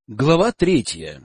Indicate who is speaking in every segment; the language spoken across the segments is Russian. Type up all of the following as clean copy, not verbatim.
Speaker 1: Глава 3.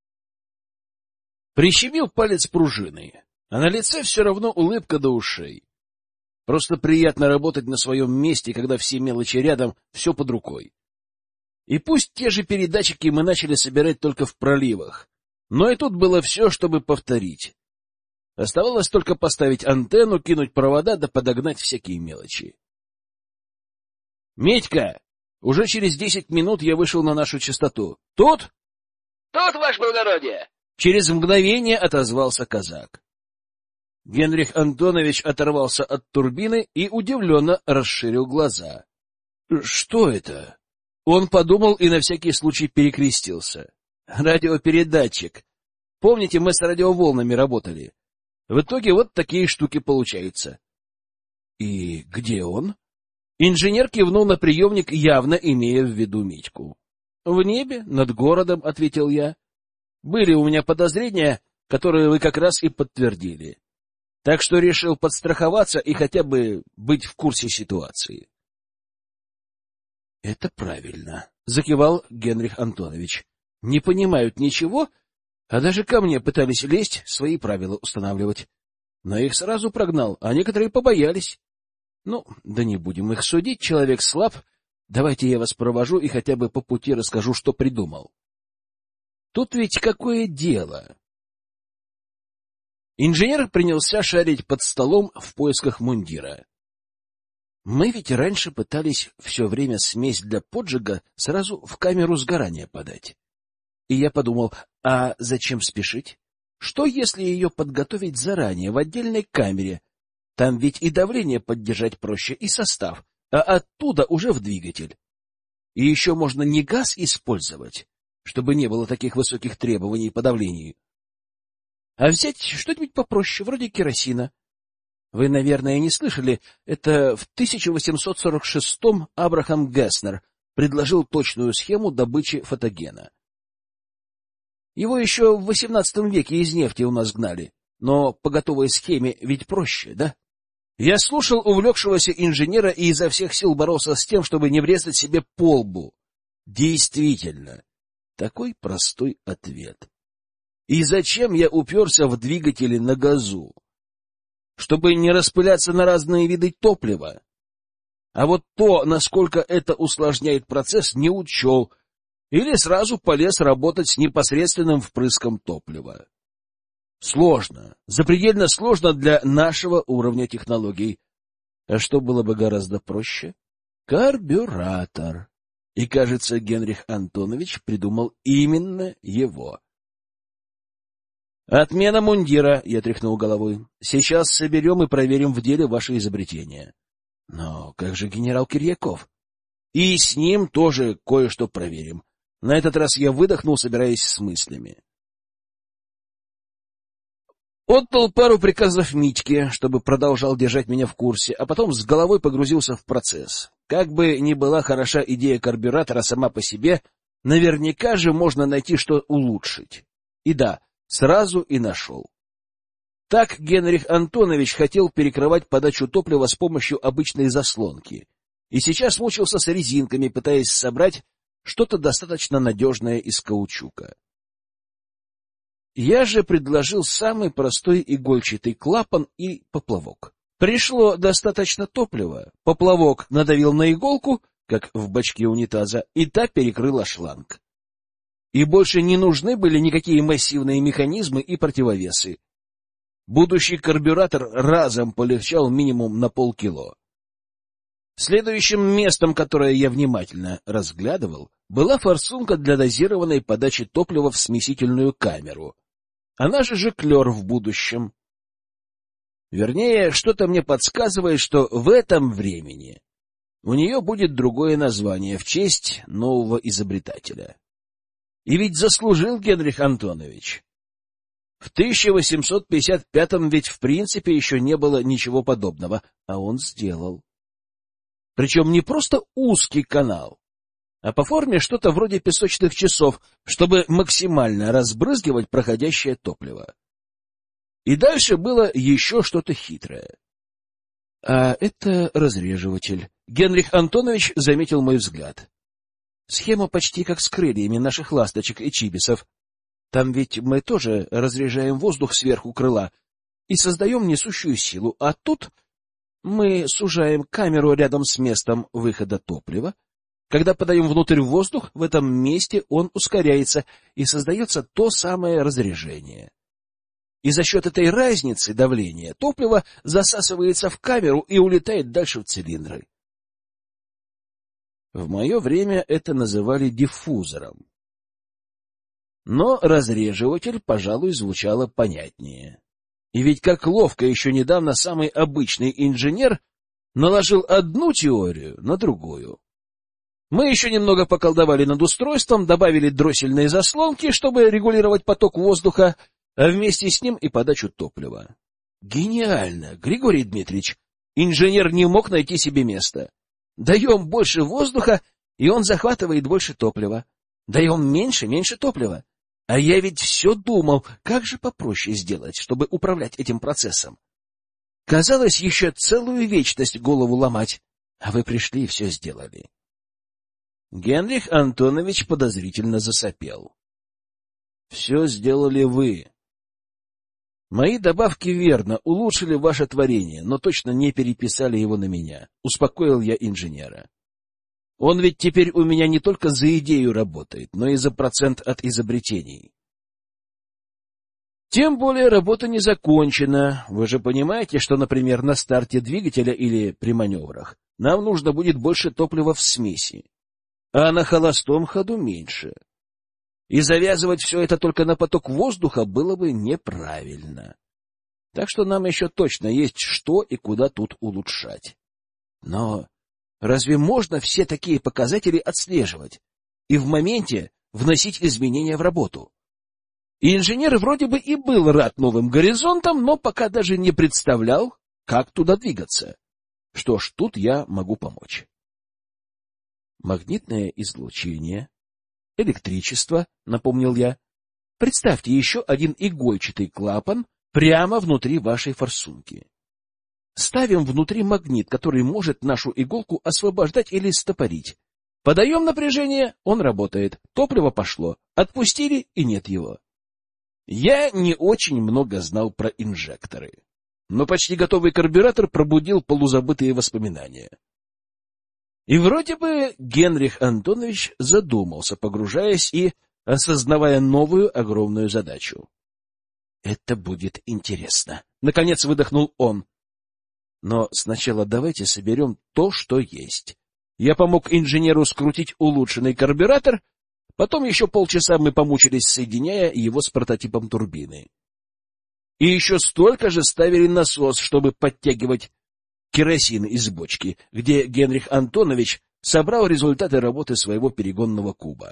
Speaker 1: Прищемил палец пружиной, а на лице все равно улыбка до ушей. Просто приятно работать на своем месте, когда все мелочи рядом, все под рукой. И пусть те же передатчики мы начали собирать только в проливах, но и тут было все, чтобы повторить. Оставалось только поставить антенну, кинуть провода да подогнать всякие мелочи. «Медька!» Уже через 10 минут я вышел на нашу частоту. «Тут?»
Speaker 2: «Тут, ваше благородие!»
Speaker 1: Через мгновение отозвался казак. Генрих Антонович оторвался от турбины и удивленно расширил глаза. «Что это?» Он подумал и на всякий случай перекрестился. «Радиопередатчик. Помните, мы с радиоволнами работали? В итоге вот такие штуки получаются». «И где он?» Инженер кивнул на приемник, явно имея в виду Митьку. — В небе, над городом, — ответил я. — Были у меня подозрения, которые вы как раз и подтвердили. Так что решил подстраховаться и хотя бы быть в курсе ситуации. — Это правильно, — закивал Генрих Антонович. — Не понимают ничего, а даже ко мне пытались лезть, свои правила устанавливать. Но их сразу прогнал, а некоторые побоялись. Ну, да не будем их судить, человек слаб. Давайте я вас провожу и хотя бы по пути расскажу, что придумал. Тут ведь какое дело? Инженер принялся шарить под столом в поисках мундира. Мы ведь раньше пытались все время смесь для поджига сразу в камеру сгорания подать. И я подумал, а зачем спешить? Что, если ее подготовить заранее в отдельной камере? Там ведь и давление поддержать проще, и состав, а оттуда уже в двигатель. И еще можно не газ использовать, чтобы не было таких высоких требований по давлению, а взять что-нибудь попроще, вроде керосина. Вы, наверное, не слышали, это в 1846-м Абрахам Гесснер предложил точную схему добычи фотогена. Его еще в XVIII веке из нефти у нас гнали, но по готовой схеме ведь проще, да? Я слушал увлекшегося инженера и изо всех сил боролся с тем, чтобы не врезать себе по лбу. Действительно, такой простой ответ. И зачем я уперся в двигатели на газу? Чтобы не распыляться на разные виды топлива. А вот то, насколько это усложняет процесс, не учел, или сразу полез работать с непосредственным впрыском топлива. Сложно, запредельно сложно для нашего уровня технологий. А что было бы гораздо проще? Карбюратор. И, кажется, Генрих Антонович придумал именно его. Отмена мундира, я тряхнул головой. Сейчас соберем и проверим в деле ваше изобретение. Но как же генерал Кирьяков? И с ним тоже кое-что проверим. На этот раз я выдохнул, собираясь с мыслями. Отдал пару приказов Митьке, чтобы продолжал держать меня в курсе, а потом с головой погрузился в процесс. Как бы ни была хороша идея карбюратора сама по себе, наверняка же можно найти, что улучшить. И да, сразу и нашел. Так Генрих Антонович хотел перекрывать подачу топлива с помощью обычной заслонки. И сейчас мучился с резинками, пытаясь собрать что-то достаточно надежное из каучука. Я же предложил самый простой игольчатый клапан и поплавок. Пришло достаточно топлива, поплавок надавил на иголку, как в бачке унитаза, и та перекрыла шланг. И больше не нужны были никакие массивные механизмы и противовесы. Будущий карбюратор разом полегчал минимум на полкило. Следующим местом, которое я внимательно разглядывал, была форсунка для дозированной подачи топлива в смесительную камеру. Она же жиклер в будущем. Вернее, что-то мне подсказывает, что в этом времени у нее будет другое название в честь нового изобретателя. И ведь заслужил Генрих Антонович. В 1855-м ведь в принципе еще не было ничего подобного, а он сделал. Причем не просто узкий канал, а по форме что-то вроде песочных часов, чтобы максимально разбрызгивать проходящее топливо. И дальше было еще что-то хитрое. А это разреживатель. Генрих Антонович заметил мой взгляд. Схема почти как с крыльями наших ласточек и чибисов. Там ведь мы тоже разряжаем воздух сверху крыла и создаем несущую силу, а тут мы сужаем камеру рядом с местом выхода топлива. Когда подаем внутрь воздух, в этом месте он ускоряется, и создается то самое разряжение. И за счет этой разницы давления топливо засасывается в камеру и улетает дальше в цилиндры. В мое время это называли диффузором. Но разреживатель, пожалуй, звучало понятнее. И ведь как ловко еще недавно самый обычный инженер наложил одну теорию на другую. Мы еще немного поколдовали над устройством, добавили дроссельные заслонки, чтобы регулировать поток воздуха, а вместе с ним и подачу топлива. Гениально, Григорий Дмитриевич! Инженер не мог найти себе места. Даем больше воздуха, и он захватывает больше топлива. Даем меньше топлива. А я ведь все думал, как же попроще сделать, чтобы управлять этим процессом. Казалось, еще целую вечность голову ломать, а вы пришли и все сделали. Генрих Антонович подозрительно засопел. — Все сделали вы. Мои добавки верно улучшили ваше творение, но точно не переписали его на меня. Успокоил я инженера. Он ведь теперь у меня не только за идею работает, но и за процент от изобретений. Тем более работа не закончена. Вы же понимаете, что, например, на старте двигателя или при маневрах нам нужно будет больше топлива в смеси, а на холостом ходу меньше. И завязывать все это только на поток воздуха было бы неправильно. Так что нам еще точно есть что и куда тут улучшать. Но разве можно все такие показатели отслеживать и в моменте вносить изменения в работу? И инженер вроде бы и был рад новым горизонтам, но пока даже не представлял, как туда двигаться. Что ж, тут я могу помочь. Магнитное излучение, электричество, напомнил я. Представьте еще один игольчатый клапан прямо внутри вашей форсунки. Ставим внутри магнит, который может нашу иголку освобождать или стопорить. Подаем напряжение, он работает. Топливо пошло. Отпустили, и нет его. Я не очень много знал про инжекторы, но почти готовый карбюратор пробудил полузабытые воспоминания. И вроде бы Генрих Антонович задумался, погружаясь и осознавая новую огромную задачу. «Это будет интересно», — наконец выдохнул он. «Но сначала давайте соберем то, что есть». Я помог инженеру скрутить улучшенный карбюратор, потом еще полчаса мы помучились, соединяя его с прототипом турбины. И еще столько же ставили насос, чтобы подтягивать керосин из бочки, где Генрих Антонович собрал результаты работы своего перегонного куба.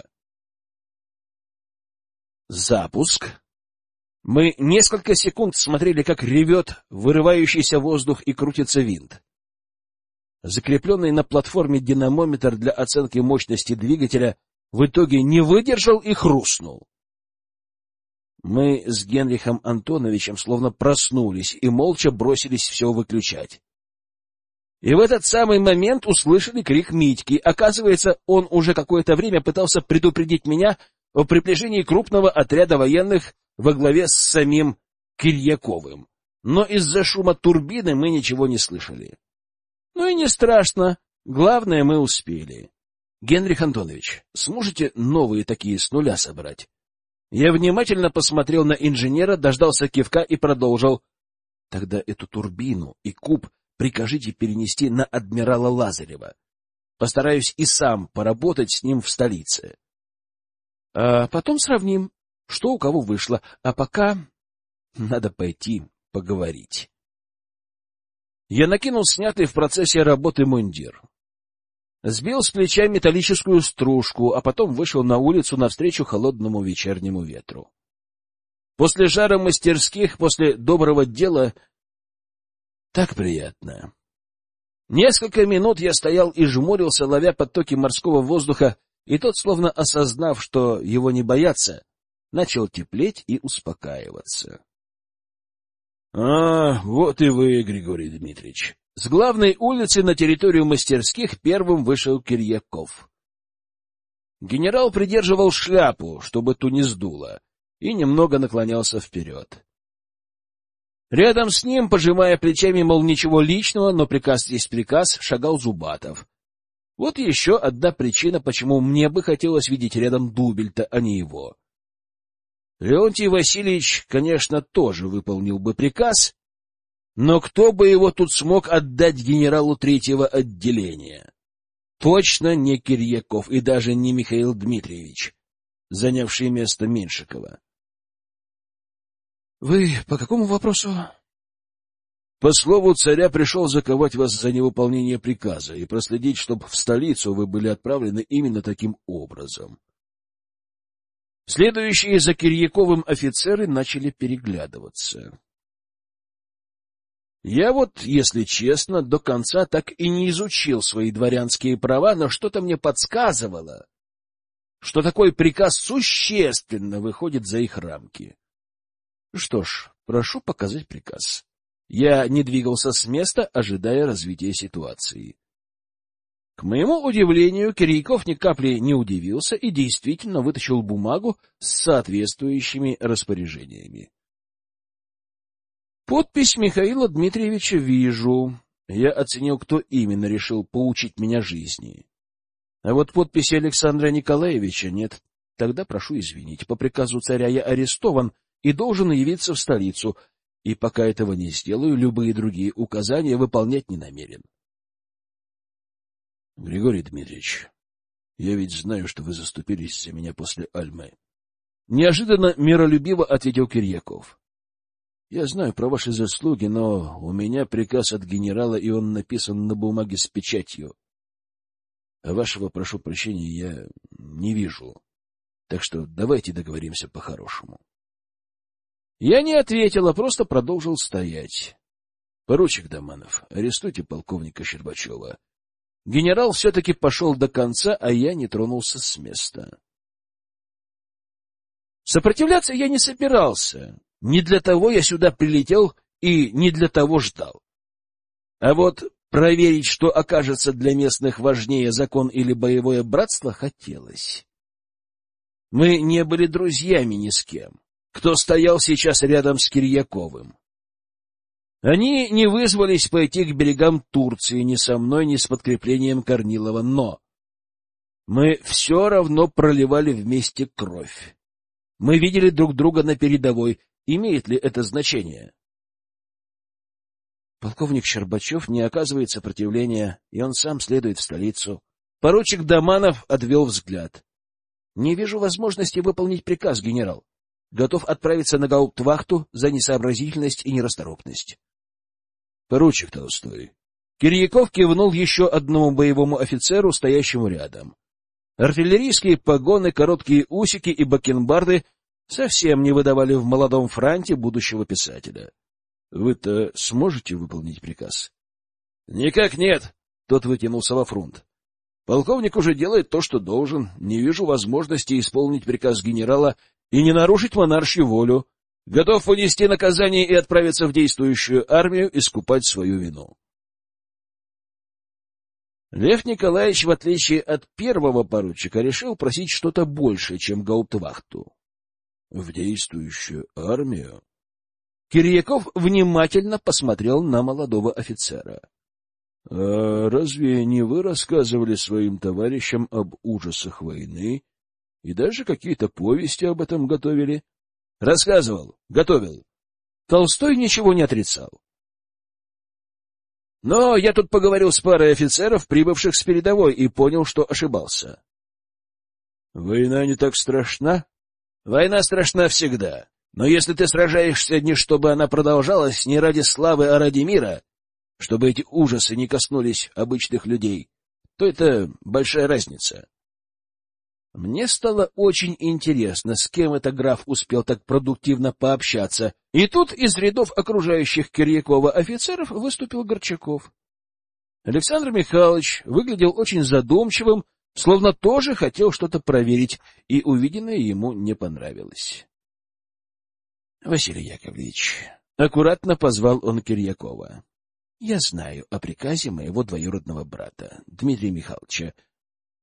Speaker 1: Запуск. Мы несколько секунд смотрели, как ревет вырывающийся воздух и крутится винт. Закрепленный на платформе динамометр для оценки мощности двигателя в итоге не выдержал и хрустнул. Мы с Генрихом Антоновичем словно проснулись и молча бросились все выключать. И в этот самый момент услышали крик Митьки. Оказывается, он уже какое-то время пытался предупредить меня о приближении крупного отряда военных во главе с самим Кирьяковым. Но из-за шума турбины мы ничего не слышали. Ну и не страшно. Главное, мы успели. Генрих Антонович, сможете новые такие с нуля собрать? Я внимательно посмотрел на инженера, дождался кивка и продолжил. Тогда эту турбину и куб прикажите перенести на адмирала Лазарева. Постараюсь и сам поработать с ним в столице. А потом сравним, что у кого вышло. А пока надо пойти поговорить. Я накинул снятый в процессе работы мундир. Сбил с плеча металлическую стружку, а потом вышел на улицу навстречу холодному вечернему ветру. После жара мастерских, после доброго дела так приятно. Несколько минут я стоял и жмурился, ловя потоки морского воздуха, и тот, словно осознав, что его не боятся, начал теплеть и успокаиваться. — А, вот и вы, Григорий Дмитриевич. С главной улицы на территорию мастерских первым вышел Кирьяков. Генерал придерживал шляпу, чтобы ту не сдуло, и немного наклонялся вперед. Рядом с ним, пожимая плечами, мол, ничего личного, но приказ есть приказ, шагал Зубатов. Вот еще одна причина, почему мне бы хотелось видеть рядом Дубельта, а не его. Леонтий Васильевич, конечно, тоже выполнил бы приказ, но кто бы его тут смог отдать генералу третьего отделения? Точно не Кирьяков и даже не Михаил Дмитриевич, занявший место Меньшикова. — Вы по какому вопросу? — По слову царя пришел заковать вас за невыполнение приказа и проследить, чтобы в столицу вы были отправлены именно таким образом. Следующие за Кирьяковым офицеры начали переглядываться. Я вот, если честно, до конца так и не изучил свои дворянские права, но что-то мне подсказывало, что такой приказ существенно выходит за их рамки. Что ж, прошу показать приказ. Я не двигался с места, ожидая развития ситуации. К моему удивлению, Кирьяков ни капли не удивился и действительно вытащил бумагу с соответствующими распоряжениями. Подпись Михаила Дмитриевича вижу. Я оценил, кто именно решил поучить меня жизни. А вот подписи Александра Николаевича нет. Тогда прошу извинить. По приказу царя я арестован и должен явиться в столицу, и пока этого не сделаю, любые другие указания выполнять не намерен. — Григорий Дмитриевич, я ведь знаю, что вы заступились за меня после Альмы. Неожиданно миролюбиво ответил Кирьяков. Я знаю про ваши заслуги, но у меня приказ от генерала, и он написан на бумаге с печатью. А вашего, прошу прощения, я не вижу. Так что давайте договоримся по-хорошему. Я не ответил, а просто продолжил стоять. Поручик Доманов, арестуйте полковника Щербачева. Генерал все-таки пошел до конца, а я не тронулся с места. Сопротивляться я не собирался. Не для того я сюда прилетел и не для того ждал. А вот проверить, что окажется для местных важнее, закон или боевое братство, хотелось. Мы не были друзьями ни с кем, кто стоял сейчас рядом с Кирьяковым. Они не вызвались пойти к берегам Турции ни со мной, ни с подкреплением Корнилова, но мы все равно проливали вместе кровь. Мы видели друг друга на передовой. Имеет ли это значение? Полковник Щербачев не оказывает сопротивления, и он сам следует в столицу. Поручик Доманов отвел взгляд. Не вижу возможности выполнить приказ, генерал. Готов отправиться на гауптвахту за несообразительность и нерасторопность. Поручик Толстой. Кирьяков кивнул еще одному боевому офицеру, стоящему рядом. Артиллерийские погоны, короткие усики и бакенбарды совсем не выдавали в молодом франте будущего писателя. Вы-то сможете выполнить приказ? — Никак нет, — тот вытянулся во фронт. Полковник уже делает то, что должен. Не вижу возможности исполнить приказ генерала и не нарушить монаршью волю. Готов понести наказание и отправиться в действующую армию искупать свою вину. Лев Николаевич, в отличие от первого поручика, решил просить что-то большее, чем гауптвахту. В действующую армию? Кирьяков внимательно посмотрел на молодого офицера. — А разве не вы рассказывали своим товарищам об ужасах войны и даже какие-то повести об этом готовили? — Рассказывал, готовил. Толстой ничего не отрицал. Но я тут поговорил с парой офицеров, прибывших с передовой, и понял, что ошибался. — Война не так страшна? — Война страшна всегда. Но если ты сражаешься не чтобы она продолжалась, не ради славы, а ради мира, чтобы эти ужасы не коснулись обычных людей, то это большая разница. Мне стало очень интересно, с кем это граф успел так продуктивно пообщаться, и тут из рядов окружающих Кирьякова офицеров выступил Горчаков. Александр Михайлович выглядел очень задумчивым, словно тоже хотел что-то проверить, и увиденное ему не понравилось. — Василий Яковлевич, — аккуратно позвал он Кирьякова, — я знаю о приказе моего двоюродного брата, Дмитрия Михайловича,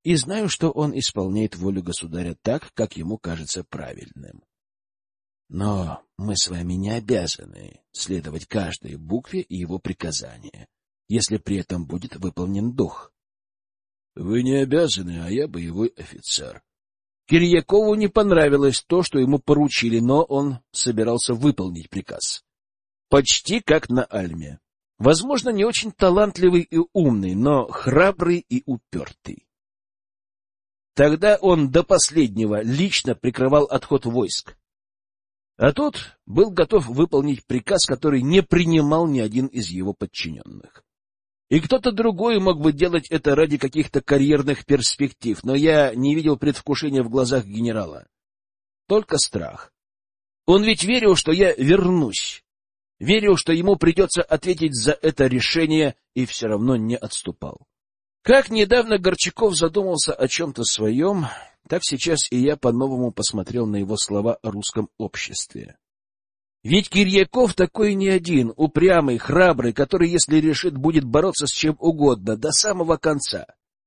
Speaker 1: и знаю, что он исполняет волю государя так, как ему кажется правильным. Но мы с вами не обязаны следовать каждой букве и его приказания, если при этом будет выполнен дух. — Вы не обязаны, а я боевой офицер. Кирьякову не понравилось то, что ему поручили, но он собирался выполнить приказ. Почти как на Альме. Возможно, не очень талантливый и умный, но храбрый и упертый. Тогда он до последнего лично прикрывал отход войск. А тот был готов выполнить приказ, который не принимал ни один из его подчиненных. И кто-то другой мог бы делать это ради каких-то карьерных перспектив, но я не видел предвкушения в глазах генерала. Только страх. Он ведь верил, что я вернусь. Верил, что ему придется ответить за это решение, и все равно не отступал. Как недавно Горчаков задумался о чем-то своем, так сейчас и я по-новому посмотрел на его слова о русском обществе. Ведь Кирьяков такой не один, упрямый, храбрый, который, если решит, будет бороться с чем угодно до самого конца.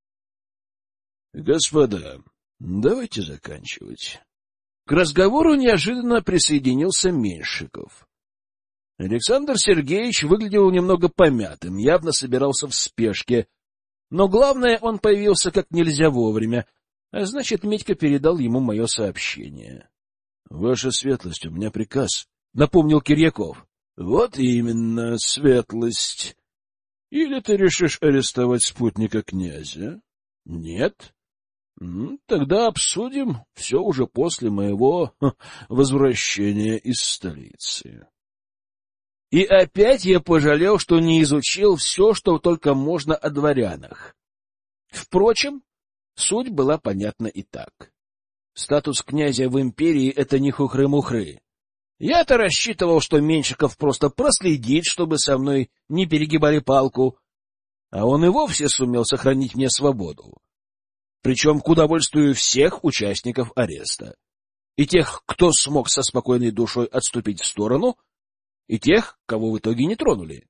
Speaker 1: Господа, давайте заканчивать. К разговору неожиданно присоединился Меньшиков. Александр Сергеевич выглядел немного помятым, явно собирался в спешке, но главное, он появился как нельзя вовремя, а значит, Митька передал ему мое сообщение. — Ваша светлость, у меня приказ, — напомнил Кирьяков. — Вот именно, светлость. Или ты решишь арестовать спутника князя? — Нет. — Тогда обсудим все уже после моего возвращения из столицы. И опять я пожалел, что не изучил все, что только можно о дворянах. Впрочем, суть была понятна и так. Статус князя в империи — это не хухры-мухры. Я-то рассчитывал, что Меньшиков просто проследит, чтобы со мной не перегибали палку, а он и вовсе сумел сохранить мне свободу. Причем к удовольствию всех участников ареста. И тех, кто смог со спокойной душой отступить в сторону, и тех, кого в итоге не тронули.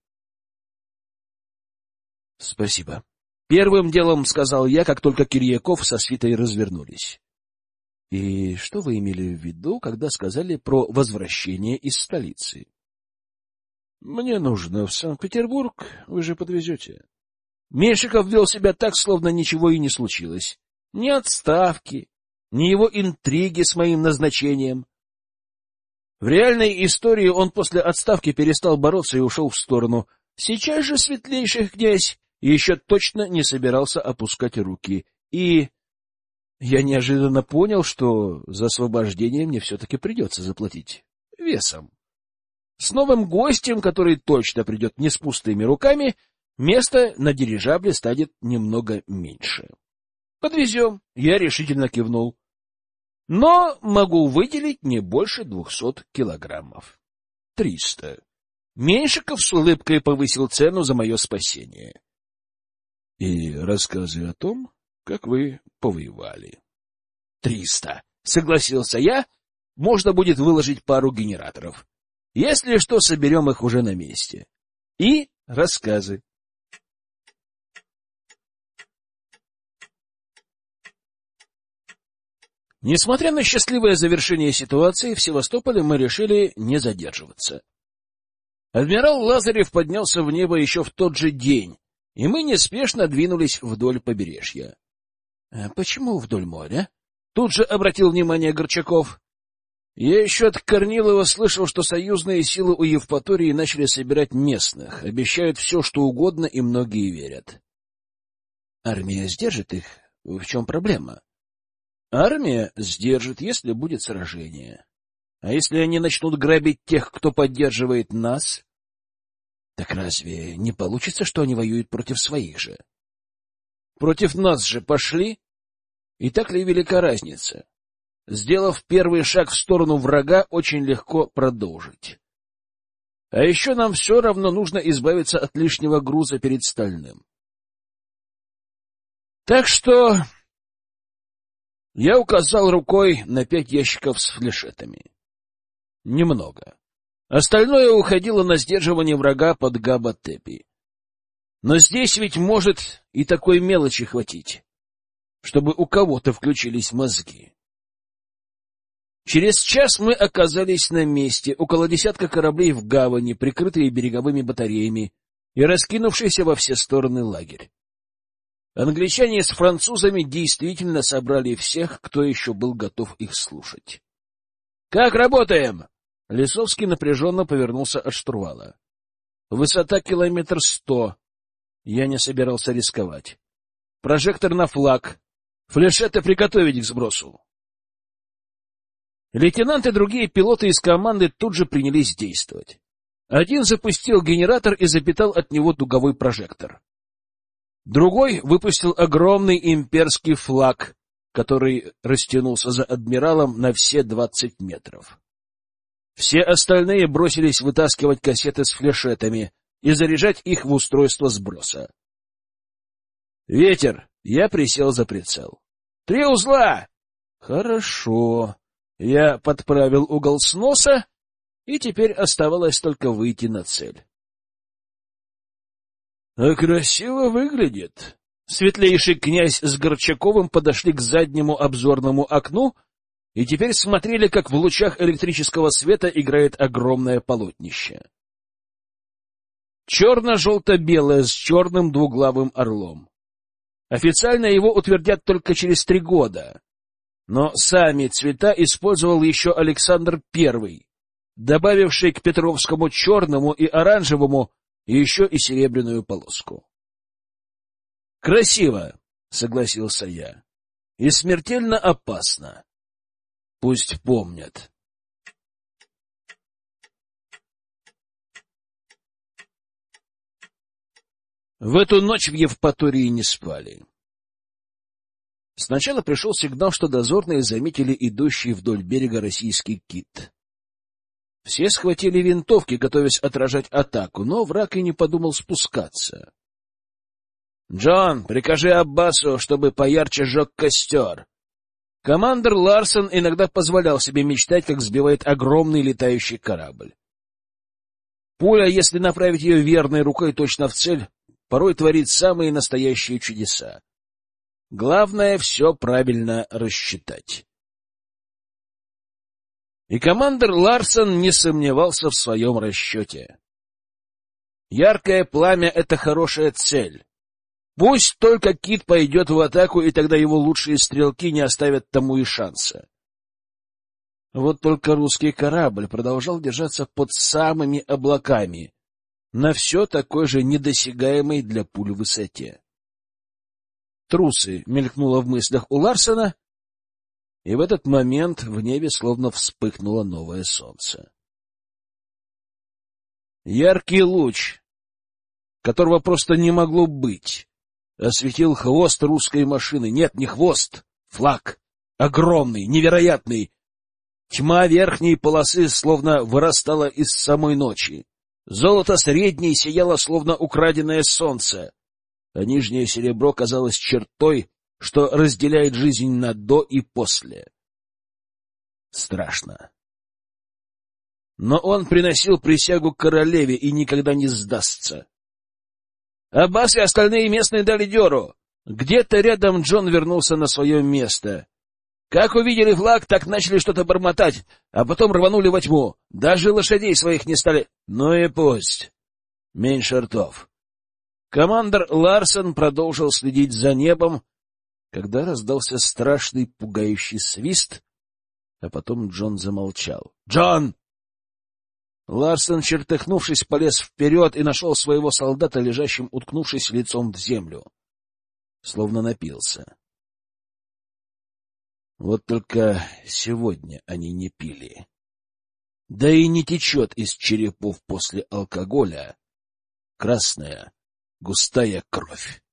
Speaker 1: — Спасибо. Первым делом сказал я, как только Кирьяков со свитой развернулись. — И что вы имели в виду, когда сказали про возвращение из столицы? — Мне нужно в Санкт-Петербург, вы же подвезете. Меньшиков вел себя так, словно ничего и не случилось. Ни отставки, ни его интриги с моим назначением. В реальной истории он после отставки перестал бороться и ушел в сторону. Сейчас же светлейший князь еще точно не собирался опускать руки. И я неожиданно понял, что за освобождение мне все-таки придется заплатить весом. С новым гостем, который точно придет не с пустыми руками, место на дирижабле станет немного меньше. Подвезем, я решительно кивнул. Но могу выделить не больше 200 килограммов. 300. Меньшиков с улыбкой повысил цену за мое спасение. И рассказы о том, как вы повоевали. 300. Согласился я, можно будет выложить пару генераторов. Если что, соберем их уже на месте. И рассказы. Несмотря на счастливое завершение ситуации, в Севастополе мы решили не задерживаться. Адмирал Лазарев поднялся в небо еще в тот же день, и мы неспешно двинулись вдоль побережья. — Почему вдоль моря? — тут же обратил внимание Горчаков. Я еще от Корнилова слышал, что союзные силы у Евпатории начали собирать местных, обещают все, что угодно, и многие верят. — Армия сдержит их? В чем проблема? Армия сдержит, если будет сражение. А если они начнут грабить тех, кто поддерживает нас? Так разве не получится, что они воюют против своих же? Против нас же пошли? И так ли велика разница? Сделав первый шаг в сторону врага, очень легко продолжить. А еще нам все равно нужно избавиться от лишнего груза перед Стальным. Так что я указал рукой на 5 ящиков с флешетами. Немного. Остальное уходило на сдерживание врага под Габа-Тепи. Но здесь ведь может и такой мелочи хватить. чтобы у кого-то включились мозги. Через час мы оказались на месте, около десятка кораблей в гавани, прикрытые береговыми батареями, и раскинувшийся во все стороны лагерь. Англичане с французами действительно собрали всех, кто еще был готов их слушать. — Как работаем? Лесовский напряженно повернулся от штурвала. Высота 100 километров. Я не собирался рисковать. Прожектор на флаг. Флешеты приготовить к сбросу. Лейтенант и другие пилоты из команды тут же принялись действовать. Один запустил генератор и запитал от него дуговой прожектор. Другой выпустил огромный имперский флаг, который растянулся за адмиралом на все 20 метров. Все остальные бросились вытаскивать кассеты с флешетами и заряжать их в устройство сброса. Ветер. Я присел за прицел. 3 узла! Хорошо. Я подправил угол сноса, и теперь оставалось только выйти на цель. — А красиво выглядит. Светлейший князь с Горчаковым подошли к заднему обзорному окну и теперь смотрели, как в лучах электрического света играет огромное полотнище. Черно-желто-белое с черным двуглавым орлом. Официально его утвердят только через 3 года, но сами цвета использовал еще Александр I, добавивший к петровскому черному и оранжевому еще и серебряную полоску. «Красиво», — согласился я, — «и смертельно опасно. Пусть помнят». В эту ночь в Евпатории не спали. Сначала пришел сигнал, что дозорные заметили идущий вдоль берега российский кит. Все схватили винтовки, готовясь отражать атаку, но враг и не подумал спускаться. — Джон, прикажи Аббасу, чтобы поярче жег костер. Командор Ларсон иногда позволял себе мечтать, как сбивает огромный летающий корабль. Пуля, если направить ее верной рукой точно в цель, порой творит самые настоящие чудеса. Главное — все правильно рассчитать. И командор Ларсон не сомневался в своем расчете. Яркое пламя — это хорошая цель. Пусть только кит пойдет в атаку, и тогда его лучшие стрелки не оставят тому и шанса. Вот только русский корабль продолжал держаться под самыми облаками, на все такой же недосягаемой для пуль высоте. «Трусы» мелькнуло в мыслях у Ларсена, и в этот момент в небе словно вспыхнуло новое солнце. Яркий луч, которого просто не могло быть, осветил хвост русской машины. Нет, не хвост, флаг. Огромный, невероятный. Тьма верхней полосы словно вырастала из самой ночи. Золото средней сияло, словно украденное солнце, а нижнее серебро казалось чертой, что разделяет жизнь на до и после. Страшно. Но он приносил присягу королеве и никогда не сдастся. Аббас и остальные местные дали дёру. Где-то рядом Джон вернулся на свое место. Как увидели флаг, так начали что-то бормотать, а потом рванули во тьму. Даже лошадей своих не стали. Ну и пусть. Меньше ртов. Командор Ларсон продолжил следить за небом, когда раздался страшный пугающий свист, а потом Джон замолчал. «Джон!» Ларсон, чертыхнувшись, полез вперед и нашел своего солдата, лежащим, уткнувшись лицом в землю. Словно напился. Вот только сегодня они не пили. Да и не течет из черепов после алкоголя красная густая кровь.